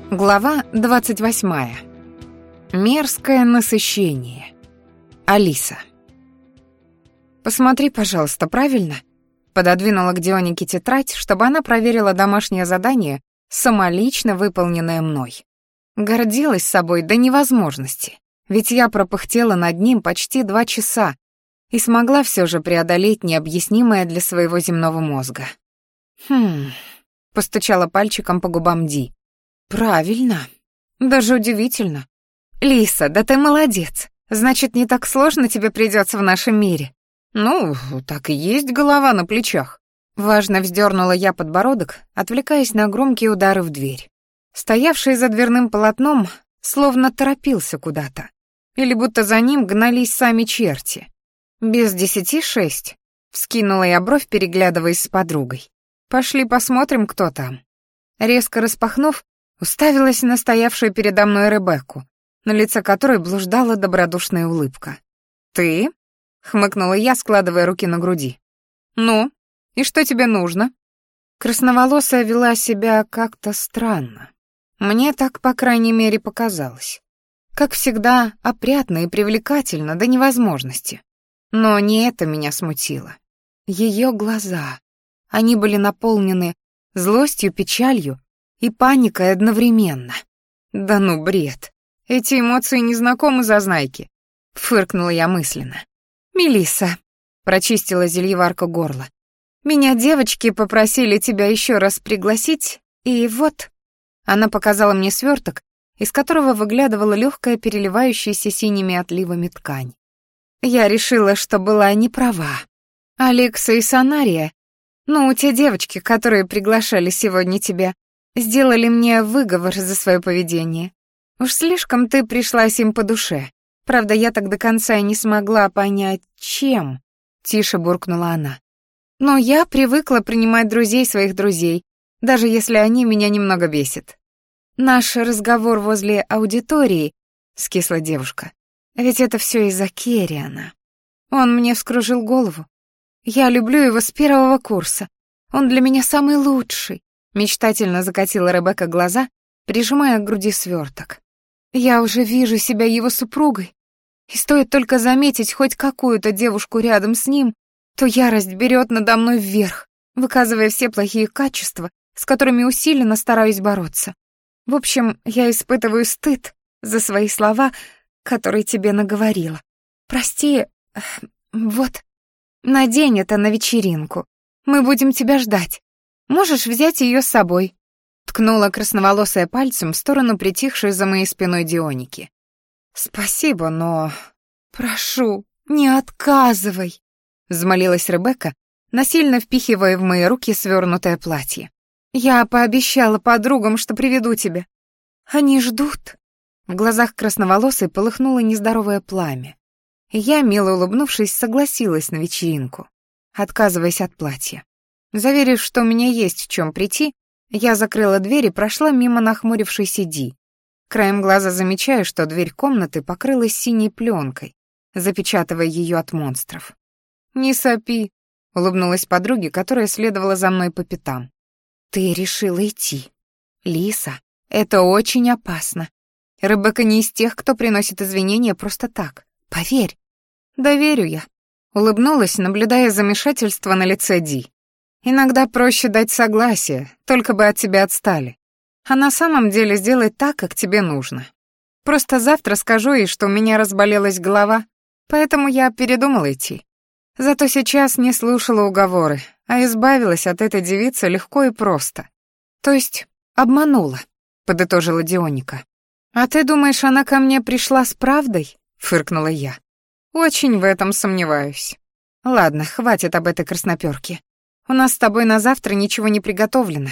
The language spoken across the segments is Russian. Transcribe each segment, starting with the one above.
Глава 28. Мерзкое насыщение. Алиса. «Посмотри, пожалуйста, правильно?» Пододвинула к Дионике тетрадь, чтобы она проверила домашнее задание, самолично выполненное мной. Гордилась собой до невозможности, ведь я пропыхтела над ним почти 2 часа и смогла все же преодолеть необъяснимое для своего земного мозга. Постучала пальчиком по губам Ди. «Правильно. Даже удивительно. Лиса, да ты молодец. Значит, не так сложно тебе придется в нашем мире». «Ну, так и есть голова на плечах». Важно вздернула я подбородок, отвлекаясь на громкие удары в дверь. Стоявший за дверным полотном словно торопился куда-то. Или будто за ним гнались сами черти. «Без 10:06», — вскинула я бровь, переглядываясь с подругой. «Пошли посмотрим, кто там». Резко распахнув, уставилась на стоявшую передо мной Ребекку, на лице которой блуждала добродушная улыбка. «Ты?» — хмыкнула я, складывая руки на груди. «Ну, и что тебе нужно?» Красноволосая вела себя как-то странно. Мне так, по крайней мере, показалось. Как всегда, опрятно и привлекательно до невозможности. Но не это меня смутило. Ее глаза. Они были наполнены злостью, печалью и паникой одновременно. Да ну бред. Эти эмоции не знакомы зазнайке. Фыркнула я мысленно. «Мелисса», — прочистила зельеварка горло, «меня девочки попросили тебя еще раз пригласить, и вот...» Она показала мне сверток, из которого выглядывала легкая переливающаяся синими отливами ткань. Я решила, что была не права. Алекса и Санария, те девочки, которые приглашали сегодня тебя, сделали мне выговор за свое поведение. Уж слишком ты пришлась им по душе. Правда, я так до конца и не смогла понять, чем, — тише буркнула она. Но я привыкла принимать друзей своих друзей, даже если они меня немного бесят. Наш разговор возле аудитории, — скисла девушка, — ведь это все из-за Керриана. Он мне вскружил голову. Я люблю его с 1 курса. Он для меня самый лучший. Мечтательно закатила Ребекка глаза, прижимая к груди сверток. Я уже вижу себя его супругой, и стоит только заметить хоть какую-то девушку рядом с ним, то ярость берет надо мной вверх, выказывая все плохие качества, с которыми усиленно стараюсь бороться. В общем, я испытываю стыд за свои слова, которые тебе наговорила. Прости, вот, надень это на вечеринку. Мы будем тебя ждать. Можешь взять ее с собой. Ткнула красноволосая пальцем в сторону притихшей за моей спиной Дионики. «Спасибо, но... прошу, не отказывай!» взмолилась Ребекка, насильно впихивая в мои руки свернутое платье. «Я пообещала подругам, что приведу тебя. Они ждут». В глазах красноволосой полыхнуло нездоровое пламя. И я, мило улыбнувшись, согласилась на вечеринку, отказываясь от платья. Заверив, что у меня есть в чем прийти, я закрыла дверь и прошла мимо нахмурившейся Ди. Краем глаза замечаю, что дверь комнаты покрылась синей пленкой, запечатывая ее от монстров. «Не сопи», — улыбнулась подруге, которая следовала за мной по пятам. «Ты решила идти. Лиса, это очень опасно. Ребекка не из тех, кто приносит извинения просто так. Поверь». «Да верю я», — улыбнулась, наблюдая замешательство на лице Ди. «Иногда проще дать согласие, только бы от тебя отстали. А на самом деле сделай так, как тебе нужно. Просто завтра скажу ей, что у меня разболелась голова, поэтому я передумала идти. Зато сейчас не слушала уговоры, а избавилась от этой девицы легко и просто. То есть обманула», — подытожила Дионика. «А ты думаешь, она ко мне пришла с правдой?» — фыркнула я. «Очень в этом сомневаюсь. Ладно, хватит об этой краснопёрке. У нас с тобой на завтра ничего не приготовлено».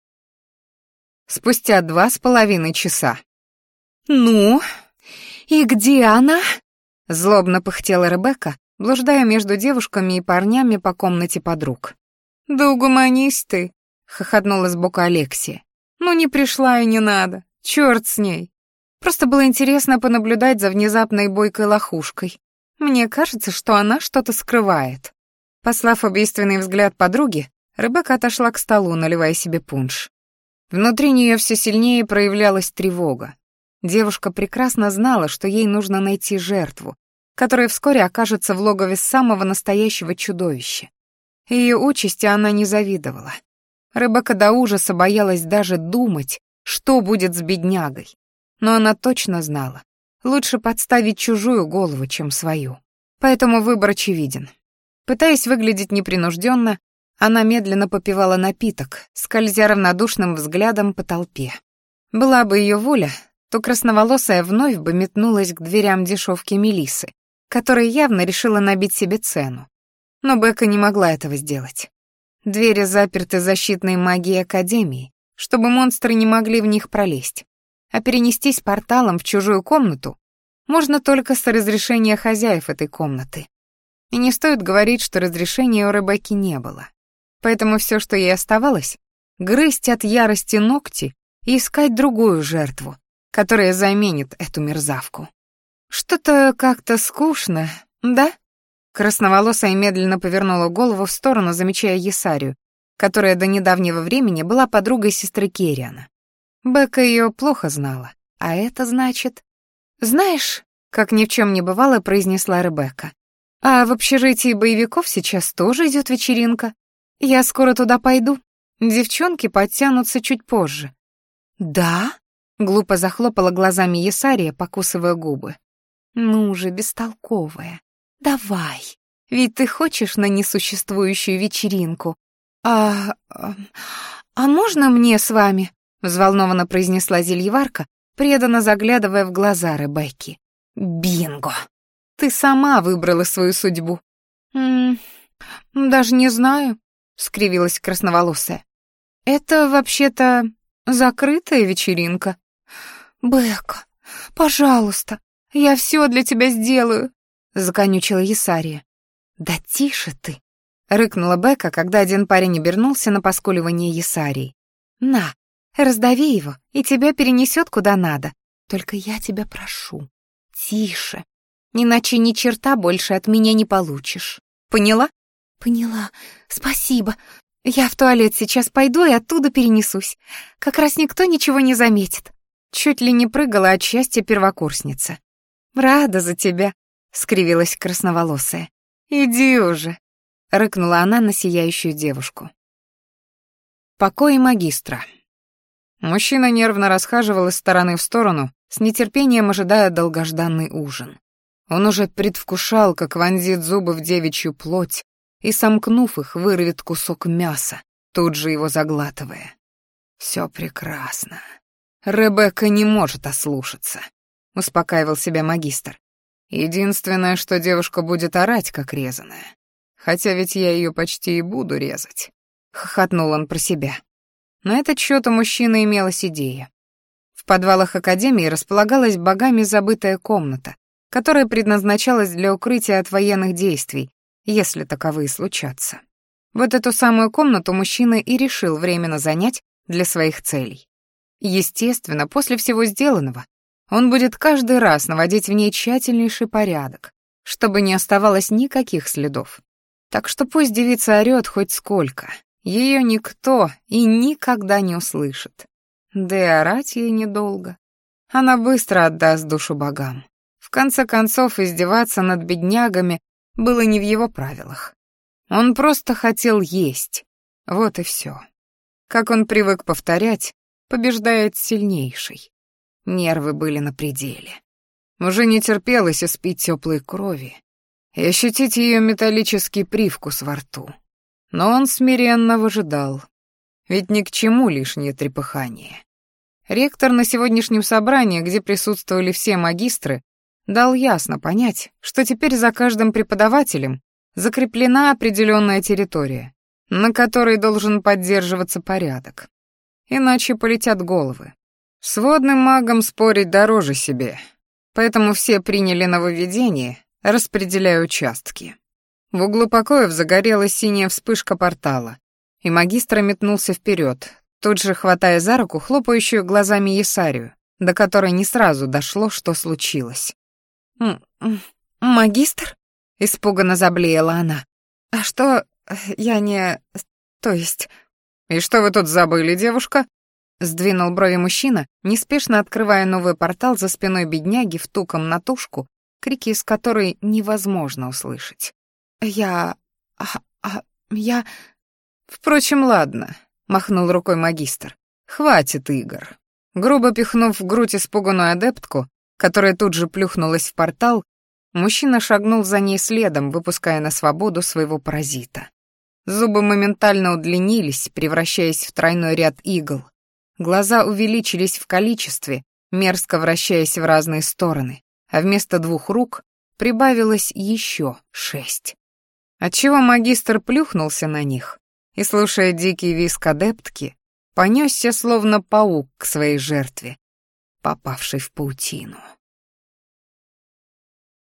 Спустя 2,5 часа. «Ну, и где она?» — злобно пыхтела Ребекка, блуждая между девушками и парнями по комнате подруг. «Да угомонись ты», — хохотнула сбоку Алексия. «Ну не пришла и не надо, чёрт с ней. Просто было интересно понаблюдать за внезапной бойкой лохушкой. Мне кажется, что она что-то скрывает». Послав убийственный взгляд подруге, Ребекка отошла к столу, наливая себе пунш. Внутри нее все сильнее проявлялась тревога. Девушка прекрасно знала, что ей нужно найти жертву, которая вскоре окажется в логове самого настоящего чудовища. Ее участи она не завидовала. Ребекка до ужаса боялась даже думать, что будет с беднягой. Но она точно знала, лучше подставить чужую голову, чем свою. Поэтому выбор очевиден. Пытаясь выглядеть непринужденно, она медленно попивала напиток, скользя равнодушным взглядом по толпе. Была бы ее воля, то красноволосая вновь бы метнулась к дверям дешевки Мелиссы, которая явно решила набить себе цену. Но Бекка не могла этого сделать. Двери заперты защитной магией Академии, чтобы монстры не могли в них пролезть. А перенестись порталом в чужую комнату можно только с разрешения хозяев этой комнаты. И не стоит говорить, что разрешения у Ребекки не было. Поэтому все, что ей оставалось, грызть от ярости ногти и искать другую жертву, которая заменит эту мерзавку. Что-то как-то скучно, да? Красноволосая медленно повернула голову в сторону, замечая Есарию, которая до недавнего времени была подругой сестры Керриана. Бекка ее плохо знала, а это значит... «Знаешь», — как ни в чем не бывало, произнесла Ребекка, «а в общежитии боевиков сейчас тоже идет вечеринка. Я скоро туда пойду. Девчонки подтянутся чуть позже». «Да?» — глупо захлопала глазами Есария, покусывая губы. «Ну же, бестолковая. Давай, ведь ты хочешь на несуществующую вечеринку. А можно мне с вами?» — взволнованно произнесла зельеварка, преданно заглядывая в глаза Ребекки. «Бинго! Ты сама выбрала свою судьбу». Даже не знаю», — скривилась красноволосая. «Это вообще-то закрытая вечеринка». «Бекка, пожалуйста, я все для тебя сделаю», — законючила Есария. «Да тише ты», — рыкнула Бекка, когда один парень обернулся на поскуливание Есарии. «На, раздави его, и тебя перенесет куда надо. Только я тебя прошу, тише, иначе ни черта больше от меня не получишь. Поняла?» «Поняла, спасибо. Я в туалет сейчас пойду и оттуда перенесусь. Как раз никто ничего не заметит». Чуть ли не прыгала от счастья первокурсница. «Рада за тебя», — скривилась красноволосая. «Иди уже», — рыкнула она на сияющую девушку. Покои магистра. Мужчина нервно расхаживал из стороны в сторону, с нетерпением ожидая долгожданный ужин. Он уже предвкушал, как вонзит зубы в девичью плоть и, сомкнув их, вырвет кусок мяса, тут же его заглатывая. «Все прекрасно. Ребекка не может ослушаться», — успокаивал себя магистр. «Единственное, что девушка будет орать, как резаная. Хотя ведь я ее почти и буду резать», — хохотнул он про себя. На этот счет у мужчины имелась идея. В подвалах Академии располагалась богами забытая комната, которая предназначалась для укрытия от военных действий, если таковые случатся. Вот эту самую комнату мужчина и решил временно занять для своих целей. Естественно, после всего сделанного он будет каждый раз наводить в ней тщательнейший порядок, чтобы не оставалось никаких следов. Так что пусть девица орёт хоть сколько, ее никто и никогда не услышит. Да и орать ей недолго. Она быстро отдаст душу богам. В конце концов, издеваться над беднягами было не в его правилах. Он просто хотел есть. Вот и все. Как он привык повторять, побеждает сильнейший. Нервы были на пределе. Уже не терпелось испить теплой крови и ощутить ее металлический привкус во рту. Но он смиренно выжидал. Ведь ни к чему лишнее трепыхание. Ректор на сегодняшнем собрании, где присутствовали все магистры, дал ясно понять, что теперь за каждым преподавателем закреплена определенная территория, на которой должен поддерживаться порядок. Иначе полетят головы. С водным магом спорить дороже себе, поэтому все приняли нововведение, распределяя участки. В углу покоев загорелась синяя вспышка портала, и магистр метнулся вперед, тут же хватая за руку хлопающую глазами Есарию, до которой не сразу дошло, что случилось. «Магистр?» — испуганно заблеяла она. «А что, я не... то есть...» «И что вы тут забыли, девушка?» Сдвинул брови мужчина, неспешно открывая новый портал за спиной бедняги в ту комнатушку, крики из которой невозможно услышать. Я... Впрочем, ладно, махнул рукой магистр. Хватит игр. Грубо пихнув в грудь испуганную адептку, которая тут же плюхнулась в портал, мужчина шагнул за ней следом, выпуская на свободу своего паразита. Зубы моментально удлинились, превращаясь в тройной ряд игл. Глаза увеличились в количестве, мерзко вращаясь в разные стороны, а вместо 2 рук прибавилось еще 6. Отчего магистр плюхнулся на них и, слушая дикий визг адептки, понесся словно паук к своей жертве, попавшей в паутину.